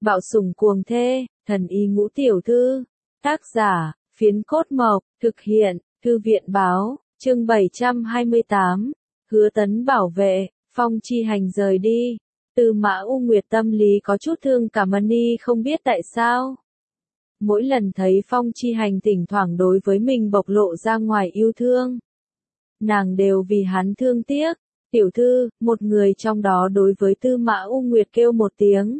Bạo sủng cuồng thê, thần y ngũ tiểu thư. Tác giả, Phiến Cốt Mộc, thực hiện, Thư viện báo, chương 728. Hứa Tấn bảo vệ, Phong Chi Hành rời đi. Tư Mã U Nguyệt tâm lý có chút thương cảm y không biết tại sao. Mỗi lần thấy Phong Chi Hành thỉnh thoảng đối với mình bộc lộ ra ngoài yêu thương, nàng đều vì hắn thương tiếc. Tiểu thư, một người trong đó đối với Tư Mã U Nguyệt kêu một tiếng.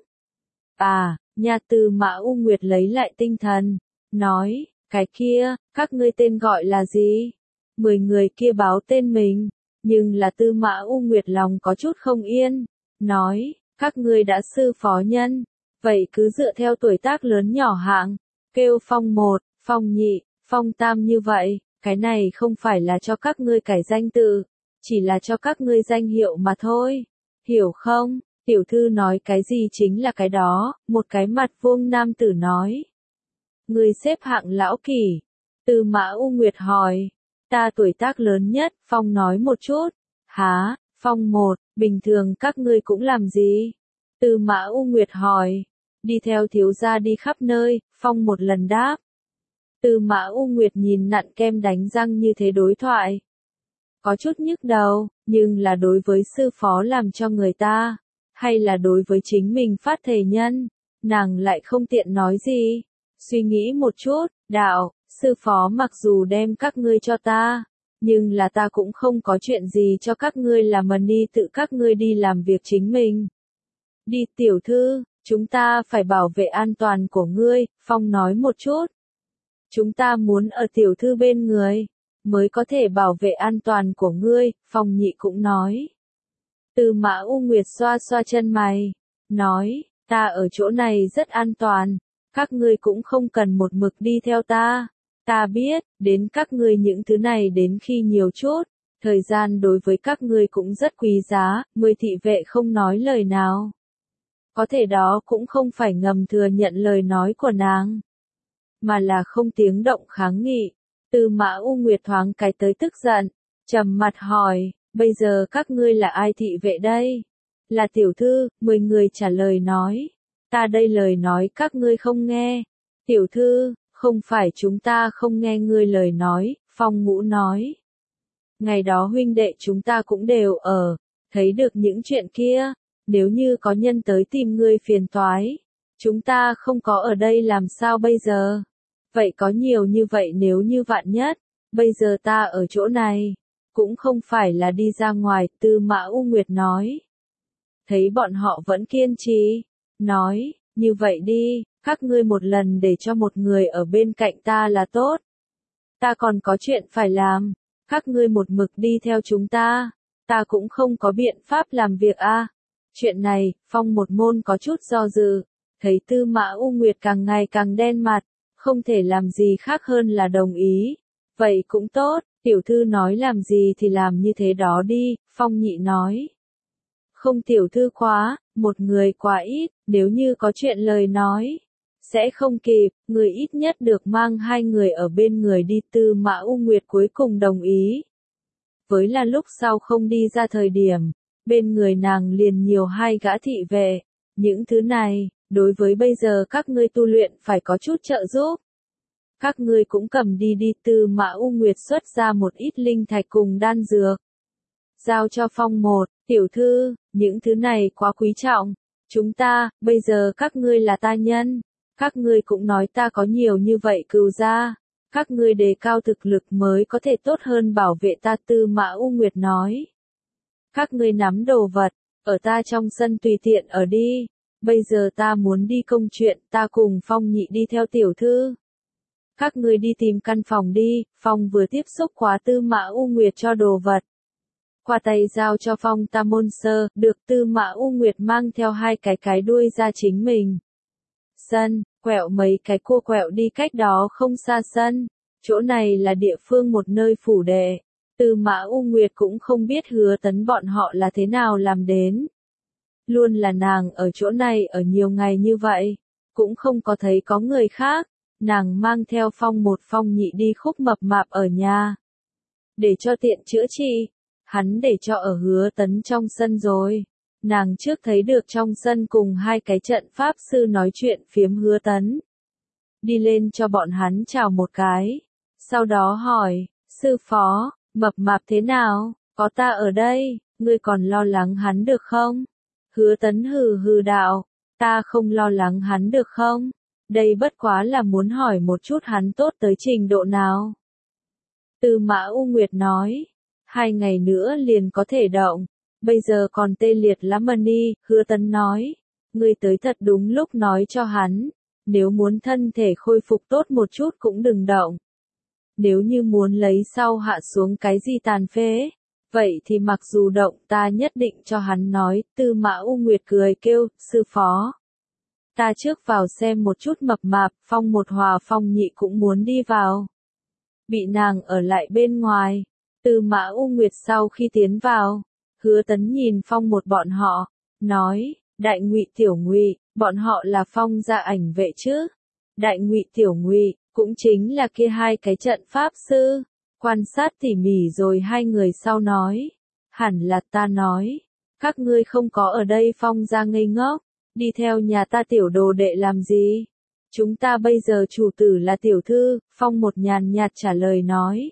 À, nhà Tư Mã U Nguyệt lấy lại tinh thần, nói, cái kia, các ngươi tên gọi là gì? 10 người kia báo tên mình, nhưng là Tư Mã U Nguyệt lòng có chút không yên, nói, các ngươi đã sư phó nhân, vậy cứ dựa theo tuổi tác lớn nhỏ hạng, kêu Phong 1, Phong nhị, Phong tam như vậy, cái này không phải là cho các ngươi cải danh tự, chỉ là cho các ngươi danh hiệu mà thôi, hiểu không? Tiểu thư nói cái gì chính là cái đó, một cái mặt vuông nam tử nói. Người xếp hạng lão kỷ. Tư Mã U Nguyệt hỏi. Ta tuổi tác lớn nhất, Phong nói một chút. Hả, Phong 1, bình thường các ngươi cũng làm gì? Tư Mã U Nguyệt hỏi. Đi theo thiếu gia đi khắp nơi, Phong một lần đáp. Tư Mã U Nguyệt nhìn nặn kem đánh răng như thế đối thoại. Có chút nhức đầu, nhưng là đối với sư phó làm cho người ta, hay là đối với chính mình phát thể nhân, nàng lại không tiện nói gì. Suy nghĩ một chút, đạo, sư phó mặc dù đem các ngươi cho ta, nhưng là ta cũng không có chuyện gì cho các ngươi làm đi tự các ngươi đi làm việc chính mình. Đi tiểu thư, chúng ta phải bảo vệ an toàn của ngươi, Phong nói một chút. Chúng ta muốn ở tiểu thư bên người, mới có thể bảo vệ an toàn của ngươi, Phong nhị cũng nói. Tư Mã U Nguyệt xoa xoa chân mày, nói, ta ở chỗ này rất an toàn, các ngươi cũng không cần một mực đi theo ta. Ta biết, đến các ngươi những thứ này đến khi nhiều chút, thời gian đối với các ngươi cũng rất quý giá, 10 thị vệ không nói lời nào. Có thể đó cũng không phải ngầm thừa nhận lời nói của nàng, mà là không tiếng động kháng nghị. Tư Mã U Nguyệt thoáng cái tới tức giận, trầm mặt hỏi, bây giờ các ngươi là ai thị vệ đây? Là tiểu thư, 10 người trả lời nói. Ta đây lời nói các ngươi không nghe. Tiểu thư, không phải chúng ta không nghe ngươi lời nói, Phong Ngũ nói. Ngày đó huynh đệ chúng ta cũng đều ở, thấy được những chuyện kia, nếu như có nhân tới tìm ngươi phiền toái, chúng ta không có ở đây làm sao bây giờ? Vậy có nhiều như vậy nếu như vạn nhất, bây giờ ta ở chỗ này, cũng không phải là đi ra ngoài, Tư Mã U Nguyệt nói. Thấy bọn họ vẫn kiên trì, nói, như vậy đi, các ngươi một lần để cho một người ở bên cạnh ta là tốt. Ta còn có chuyện phải làm, các ngươi một mực đi theo chúng ta cũng không có biện pháp làm việc a. Chuyện này, Phong một môn có chút do dự, thấy Tư Mã U Nguyệt càng ngày càng đen mặt, không thể làm gì khác hơn là đồng ý. Vậy cũng tốt, tiểu thư nói làm gì thì làm như thế đó đi, Phong nhị nói. Không tiểu thư quá, một người quá ít, nếu như có chuyện lời nói, sẽ không kịp, người ít nhất được mang 2 người ở bên người đi. Tư Mã U Nguyệt cuối cùng đồng ý. Với là lúc sau không đi ra thời điểm, bên người nàng liền nhiều 2 gã thị vệ, những thứ này, đối với bây giờ các ngươi tu luyện phải có chút trợ giúp. Các ngươi cũng cầm đi đi. Tư Mã U Nguyệt xuất ra một ít linh thạch cùng đan dược. Giao cho Phong 1, tiểu thư, những thứ này quá quý trọng. Chúng ta, bây giờ các ngươi là ta nhân. Các ngươi cũng nói ta có nhiều như vậy cừu gia. Các ngươi đề cao thực lực mới có thể tốt hơn bảo vệ ta. Tư Mã U Nguyệt nói. Các ngươi nắm đồ vật, ở ta trong sân tùy tiện ở đi. Bây giờ ta muốn đi công chuyện, ta cùng Phong nhị đi theo tiểu thư. Các ngươi đi tìm căn phòng đi, Phong vừa tiếp xúc quá Tư Mã U Nguyệt cho đồ vật. Qua tay giao cho Phong Tam Môn Sơ, được Tư Mã U Nguyệt mang theo 2 cái đuôi ra chính mình. Sân, quẹo mấy cái cua quẹo đi cách đó không xa sân. Chỗ này là địa phương một nơi phủ đệ. Tư Mã U Nguyệt cũng không biết Hứa Tấn bọn họ là thế nào làm đến. Luôn là nàng ở chỗ này ở nhiều ngày như vậy, cũng không có thấy có người khác. Nàng mang theo Phong 1 Phong nhị đi Khúc mập mạp ở nhà. Để cho tiện chữa trị, hắn để cho ở Hứa Tấn trong sân rồi. Nàng trước thấy được trong sân cùng hai cái trận pháp sư nói chuyện phiếm Hứa Tấn. Đi lên cho bọn hắn chào một cái. Sau đó hỏi, sư phó, mập mạp thế nào, có ta ở đây, ngươi còn lo lắng hắn được không? Hứa Tấn hừ hừ đạo, ta không lo lắng hắn được không? Đây bất quá là muốn hỏi một chút hắn tốt tới trình độ nào. Tư Mã U Nguyệt nói, 2 ngày nữa liền có thể động, bây giờ còn tê liệt lắm mà ni. Hứa Tấn nói, ngươi tới thật đúng lúc nói cho hắn, nếu muốn thân thể khôi phục tốt một chút cũng đừng động. Nếu như muốn lấy sau hạ xuống cái gì tàn phế, vậy thì mặc dù động ta nhất định cho hắn nói. Tư Mã U Nguyệt cười kêu, sư phó. Ta trước vào xem một chút mập mạp. Phong một Hòa Phong nhị cũng muốn đi vào. Bị nàng ở lại bên ngoài. Tư Mã U Nguyệt sau khi tiến vào, Hứa Tấn nhìn Phong một bọn họ, nói, Đại Ngụy Tiểu Ngụy, bọn họ là Phong gia ảnh vệ chứ? Đại Ngụy Tiểu Ngụy, cũng chính là kia hai cái trận pháp sư. Quan sát tỉ mỉ rồi hai người sau nói, hẳn là ta nói, các ngươi không có ở đây. Phong gia ngây ngốc, đi theo nhà ta tiểu đồ đệ làm gì? Chúng ta bây giờ chủ tử là tiểu thư. Phong một nhàn nhạt trả lời nói.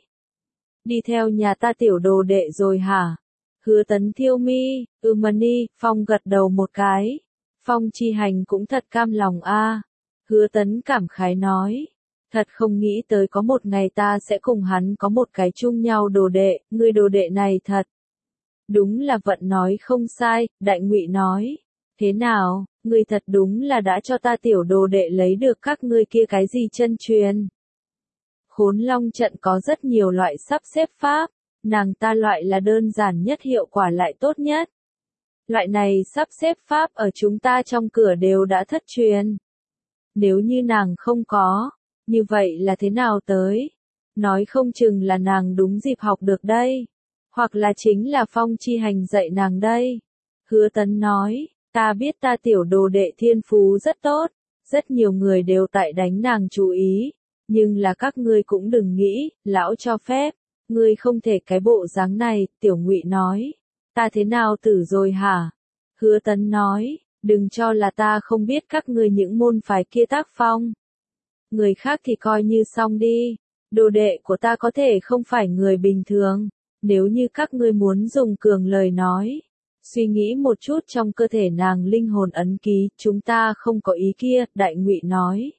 Đi theo nhà ta tiểu đồ đệ rồi hả? Hứa Tấn thiêu mi, mani. Phong gật đầu một cái. Phong Chi Hành cũng thật cam lòng a. Hứa Tấn cảm khái nói. Thật không nghĩ tới có một ngày ta sẽ cùng hắn có một cái chung nhau đồ đệ. Người đồ đệ này thật. Đúng là vận nói không sai. Đại Ngụy nói. Thế nào, người thật đúng là đã cho ta tiểu đồ đệ lấy được các ngươi kia cái gì chân truyền. Khốn Long trận có rất nhiều loại sắp xếp pháp, nàng ta loại là đơn giản nhất hiệu quả lại tốt nhất. Loại này sắp xếp pháp ở chúng ta trong cửa đều đã thất truyền. Nếu như nàng không có, như vậy là thế nào tới? Nói không chừng là nàng đúng dịp học được đây. Hoặc là chính là Phong Chi Hành dạy nàng đây. Hứa Tấn nói, ta biết ta tiểu đồ đệ thiên phú rất tốt, rất nhiều người đều tại đánh nàng chú ý. Nhưng là các ngươi cũng đừng nghĩ, lão cho phép, ngươi không thể cái bộ dáng này. Tiểu Ngụy nói, ta thế nào tử rồi hả? Hứa Tấn nói, đừng cho là ta không biết các ngươi những môn phái kia tác phong. Người khác thì coi như xong đi, đồ đệ của ta có thể không phải người bình thường. Nếu như các ngươi muốn dùng cường lời nói, suy nghĩ một chút trong cơ thể nàng linh hồn ấn ký, chúng ta không có ý kia. Đại Ngụy nói.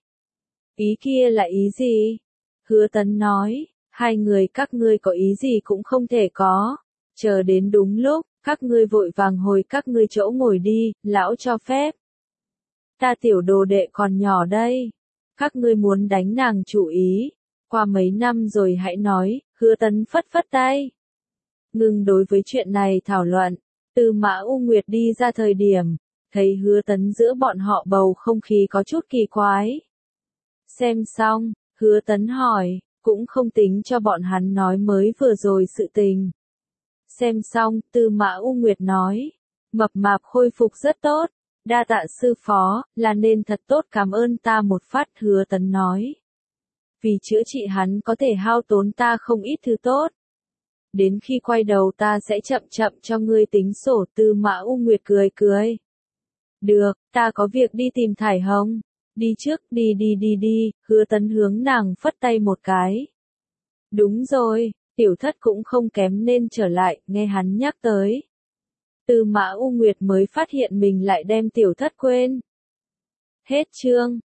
Ý kia là ý gì? Hứa Tấn nói, hai người các ngươi có ý gì cũng không thể có. Chờ đến đúng lúc, các ngươi vội vàng hồi các ngươi chỗ ngồi đi, lão cho phép. Ta tiểu đồ đệ còn nhỏ đây. Các ngươi muốn đánh nàng chủ ý. Qua mấy năm rồi hãy nói. Hứa Tấn phất phất tay. Ngừng đối với chuyện này thảo luận. Tư Mã U Nguyệt đi ra thời điểm, thấy Hứa Tấn giữa bọn họ bầu không khí có chút kỳ quái. Xem xong, Hứa Tấn hỏi, cũng không tính cho bọn hắn nói mới vừa rồi sự tình. Xem xong, Tư Mã U Nguyệt nói, mập mạp khôi phục rất tốt, đa tạ sư phó, là nên thật tốt cảm ơn ta một phát. Hứa Tấn nói, vì chữa trị hắn có thể hao tốn ta không ít thứ tốt. Đến khi quay đầu ta sẽ chậm chậm cho ngươi tính sổ. Tư Mã U Nguyệt cười cười. Được, ta có việc đi tìm Thải Hồng. Đi trước, đi. Hứa Tấn hướng nàng phất tay một cái. Đúng rồi, tiểu thất cũng không kém nên trở lại. Nghe hắn nhắc tới, Tư Mã U Nguyệt mới phát hiện mình lại đem tiểu thất quên. Hết chương.